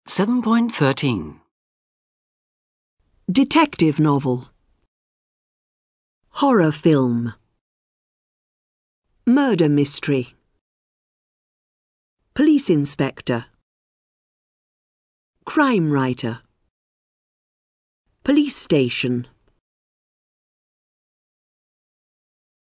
7.13 Detective novel. Horror film. Murder mystery. Police inspector. Crime writer. Police station.